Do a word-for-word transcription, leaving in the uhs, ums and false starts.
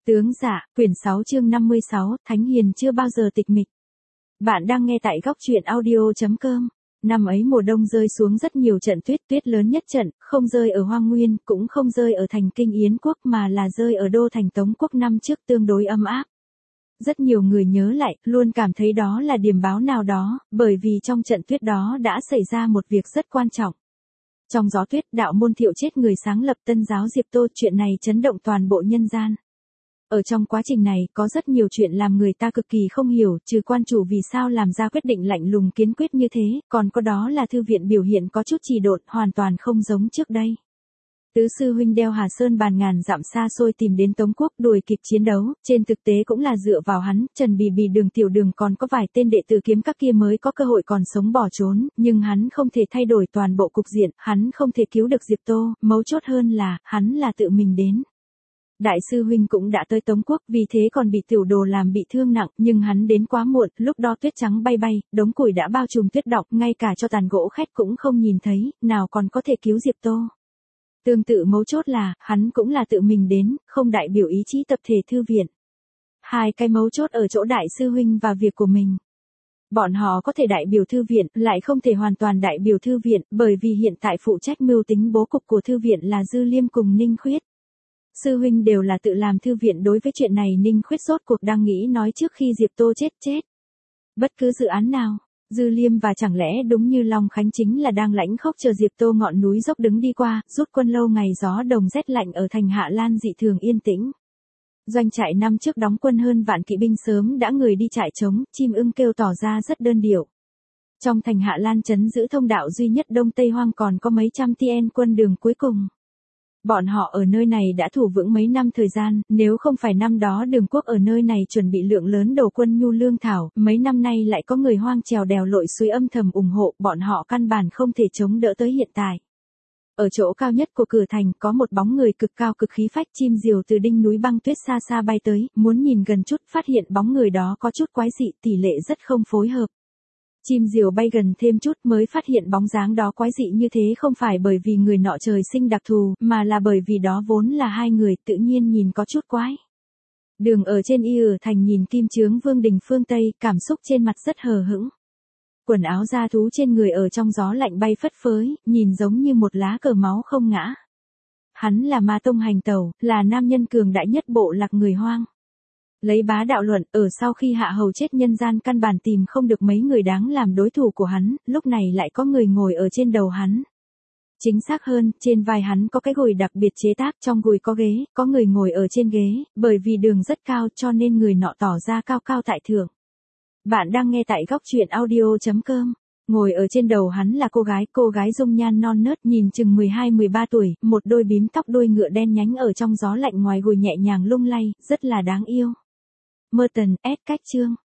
Tướng Dạ, quyển sáu chương năm mươi sáu, Thánh Hiền chưa bao giờ tịch mịch. Bạn đang nghe tại góc truyện audio.com. Năm ấy mùa đông rơi xuống rất nhiều trận tuyết, tuyết lớn nhất trận, không rơi ở Hoang Nguyên, cũng không rơi ở thành Kinh Yến Quốc mà là rơi ở đô thành Tống Quốc năm trước tương đối ấm áp. Rất nhiều người nhớ lại, luôn cảm thấy đó là điểm báo nào đó, bởi vì trong trận tuyết đó đã xảy ra một việc rất quan trọng. Trong gió tuyết, đạo môn Thiệu chết người sáng lập Tân giáo Diệp Tô, chuyện này chấn động toàn bộ nhân gian. Ở trong quá trình này, có rất nhiều chuyện làm người ta cực kỳ không hiểu, trừ quan chủ vì sao làm ra quyết định lạnh lùng kiên quyết như thế, còn có đó là thư viện biểu hiện có chút trì độn, hoàn toàn không giống trước đây. Tứ sư huynh đeo Hà Sơn bàn ngàn dặm xa xôi tìm đến Tống Quốc đuổi kịp chiến đấu, trên thực tế cũng là dựa vào hắn, Trần Bì Bì Đường Tiểu Đường còn có vài tên đệ tử kiếm các kia mới có cơ hội còn sống bỏ trốn, nhưng hắn không thể thay đổi toàn bộ cục diện, hắn không thể cứu được Diệp Tô, mấu chốt hơn là, hắn là tự mình đến. Đại sư huynh cũng đã tới Tống Quốc, vì thế còn bị tiểu đồ làm bị thương nặng, nhưng hắn đến quá muộn, lúc đó tuyết trắng bay bay, đống củi đã bao trùm tuyết đọng, ngay cả cho tàn gỗ khét cũng không nhìn thấy, nào còn có thể cứu Diệp Tô. Tương tự mấu chốt là, hắn cũng là tự mình đến, không đại biểu ý chí tập thể thư viện. Hai cái mấu chốt ở chỗ đại sư huynh và việc của mình. Bọn họ có thể đại biểu thư viện, lại không thể hoàn toàn đại biểu thư viện, bởi vì hiện tại phụ trách mưu tính bố cục của thư viện là Dư Liêm cùng Ninh Khuyết. Sư huynh đều là tự làm thư viện, đối với chuyện này Ninh Khuyết rốt cuộc đang nghĩ nói trước khi Diệp Tô chết chết. Bất cứ dự án nào, Dư Liêm và chẳng lẽ đúng như Long Khánh chính là đang lãnh khốc chờ Diệp Tô ngọn núi dốc đứng đi qua, rút quân lâu ngày gió đồng rét lạnh ở thành Hạ Lan dị thường yên tĩnh. Doanh trại năm trước đóng quân hơn vạn kỵ binh sớm đã người đi trại trống, chim ưng kêu tỏ ra rất đơn điệu. Trong thành Hạ Lan trấn giữ thông đạo duy nhất Đông Tây Hoang còn có mấy trăm tien quân đường cuối cùng. Bọn họ ở nơi này đã thủ vững mấy năm thời gian, nếu không phải năm đó Đường Quốc ở nơi này chuẩn bị lượng lớn đồ quân nhu lương thảo, mấy năm nay lại có người hoang trèo đèo lội suối âm thầm ủng hộ, bọn họ căn bản không thể chống đỡ tới hiện tại. Ở chỗ cao nhất của cửa thành có một bóng người cực cao cực khí phách, chim diều từ đỉnh núi băng tuyết xa xa bay tới, muốn nhìn gần chút phát hiện bóng người đó có chút quái dị, tỷ lệ rất không phối hợp. Chim diều bay gần thêm chút mới phát hiện bóng dáng đó quái dị như thế không phải bởi vì người nọ trời sinh đặc thù, mà là bởi vì đó vốn là hai người, tự nhiên nhìn có chút quái. Đường ở trên y ở thành nhìn Kim Chướng Vương đình phương Tây, cảm xúc trên mặt rất hờ hững. Quần áo da thú trên người ở trong gió lạnh bay phất phới, nhìn giống như một lá cờ máu không ngã. Hắn là Ma Tông hành tẩu, là nam nhân cường đại nhất bộ lạc người Hoang. Lấy bá đạo luận, ở sau khi Hạ Hầu chết nhân gian căn bản tìm không được mấy người đáng làm đối thủ của hắn, lúc này lại có người ngồi ở trên đầu hắn. Chính xác hơn, trên vai hắn có cái gùi đặc biệt chế tác, trong gùi có ghế, có người ngồi ở trên ghế, bởi vì đường rất cao cho nên người nọ tỏ ra cao cao tại thượng. Bạn đang nghe tại góc truyện audio.com. Ngồi ở trên đầu hắn là cô gái, cô gái dung nhan non nớt nhìn chừng mười hai mười ba tuổi, một đôi bím tóc đuôi ngựa đen nhánh ở trong gió lạnh ngoài gùi nhẹ nhàng lung lay, rất là đáng yêu. Merton, S cách chương.